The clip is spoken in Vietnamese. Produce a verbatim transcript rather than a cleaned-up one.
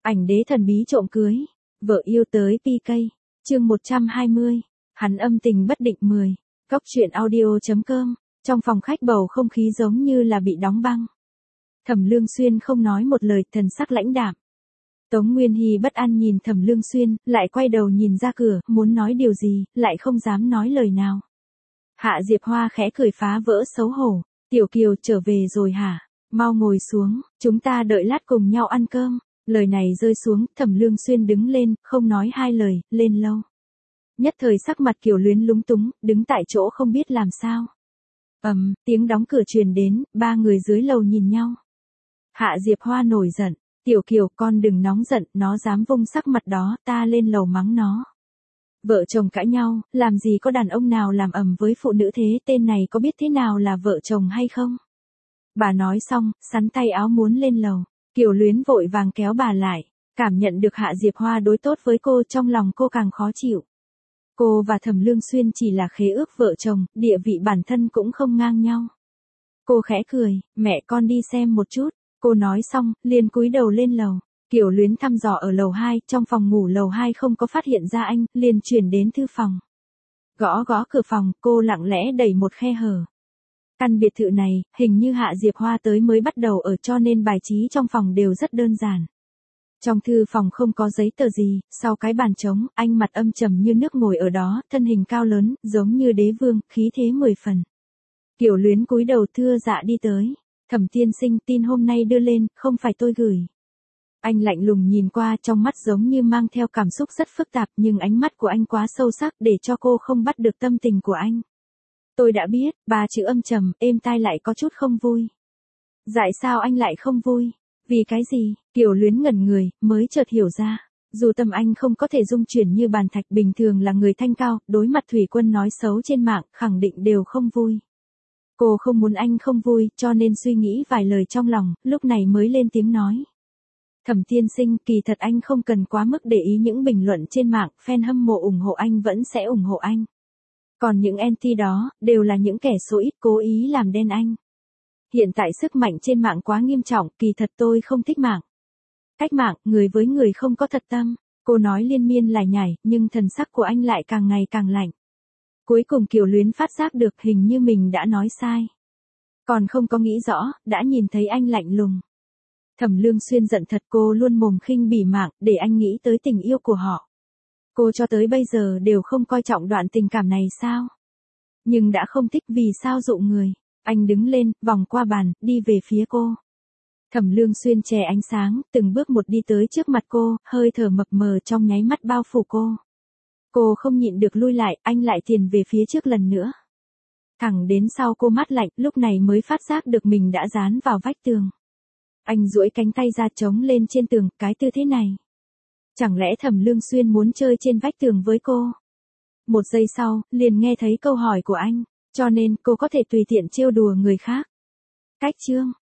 Ảnh đế thần bí trộm cưới, vợ yêu tới pê ca, chương một trăm hai mươi, hắn âm tình bất định mười, góc truyện audio.com, trong phòng khách bầu không khí giống như là bị đóng băng. Thẩm Lương Xuyên không nói một lời, thần sắc lãnh đạm. Tống Nguyên Hy bất an nhìn Thẩm Lương Xuyên, lại quay đầu nhìn ra cửa, muốn nói điều gì, lại không dám nói lời nào. Hạ Diệp Hoa khẽ cười phá vỡ xấu hổ, Tiểu Kiều trở về rồi hả? Mau ngồi xuống, chúng ta đợi lát cùng nhau ăn cơm. Lời này rơi xuống, Thẩm Lương Xuyên đứng lên, không nói hai lời, lên lâu. Nhất thời sắc mặt Kiều Luyến lúng túng, đứng tại chỗ không biết làm sao. Ầm, um, tiếng đóng cửa truyền đến, ba người dưới lầu nhìn nhau. Hạ Diệp Hoa nổi giận, Tiểu Kiều con đừng nóng giận, nó dám vung sắc mặt đó, ta lên lầu mắng nó. Vợ chồng cãi nhau, làm gì có đàn ông nào làm ầm với phụ nữ thế, tên này có biết thế nào là vợ chồng hay không? Bà nói xong, sắn tay áo muốn lên lầu. Kiều Luyến vội vàng kéo bà lại, cảm nhận được Hạ Diệp Hoa đối tốt với cô, trong lòng cô càng khó chịu. Cô và Thẩm Lương Xuyên chỉ là khế ước vợ chồng, địa vị bản thân cũng không ngang nhau. Cô khẽ cười, mẹ con đi xem một chút. Cô nói xong, liền cúi đầu lên lầu. Kiều Luyến thăm dò ở lầu hai, trong phòng ngủ lầu hai không có phát hiện ra anh, liền chuyển đến thư phòng. Gõ gõ cửa phòng, cô lặng lẽ đẩy một khe hở. Căn biệt thự này, hình như Hạ Diệp Hoa tới mới bắt đầu ở, cho nên bài trí trong phòng đều rất đơn giản. Trong thư phòng không có giấy tờ gì, sau cái bàn trống, anh mặt âm trầm như nước ngồi ở đó, thân hình cao lớn, giống như đế vương, khí thế mười phần. Kiều Luyến cúi đầu thưa dạ đi tới. Thẩm tiên sinh, tin hôm nay đưa lên, không phải tôi gửi. Anh lạnh lùng nhìn qua, trong mắt giống như mang theo cảm xúc rất phức tạp, nhưng ánh mắt của anh quá sâu sắc để cho cô không bắt được tâm tình của anh. Tôi đã biết, ba chữ âm trầm, êm tai lại có chút không vui. Tại sao anh lại không vui? Vì cái gì? Kiều Luyến ngẩn người, mới chợt hiểu ra. Dù tâm anh không có thể dung chuyển như bàn thạch, bình thường là người thanh cao, đối mặt Thủy Quân nói xấu trên mạng, khẳng định đều không vui. Cô không muốn anh không vui, cho nên suy nghĩ vài lời trong lòng, lúc này mới lên tiếng nói. Thẩm tiên sinh, kỳ thật anh không cần quá mức để ý những bình luận trên mạng, fan hâm mộ ủng hộ anh vẫn sẽ ủng hộ anh. Còn những anti đó, đều là những kẻ số ít cố ý làm đen anh. Hiện tại sức mạnh trên mạng quá nghiêm trọng, kỳ thật tôi không thích mạng. Cách mạng, người với người không có thật tâm. Cô nói liên miên lải nhải, nhưng thần sắc của anh lại càng ngày càng lạnh. Cuối cùng Kiều Luyến phát giác được hình như mình đã nói sai. Còn không có nghĩ rõ, đã nhìn thấy anh lạnh lùng. Thẩm Lương Xuyên giận thật, cô luôn mồm khinh bỉ mạng, để anh nghĩ tới tình yêu của họ. Cô cho tới bây giờ đều không coi trọng đoạn tình cảm này sao? Nhưng đã không thích vì sao dụ người. Anh đứng lên, vòng qua bàn, đi về phía cô. Thẩm Lương Xuyên che ánh sáng, từng bước một đi tới trước mặt cô, hơi thở mập mờ trong nháy mắt bao phủ cô. Cô không nhịn được lui lại, anh lại tiền về phía trước lần nữa. Thẳng đến sau cô mát lạnh, lúc này mới phát giác được mình đã dán vào vách tường. Anh duỗi cánh tay ra chống lên trên tường, cái tư thế này. Chẳng lẽ Thẩm Lương Xuyên muốn chơi trên vách tường với cô? Một giây sau, liền nghe thấy câu hỏi của anh, cho nên cô có thể tùy tiện trêu đùa người khác. Cách chương.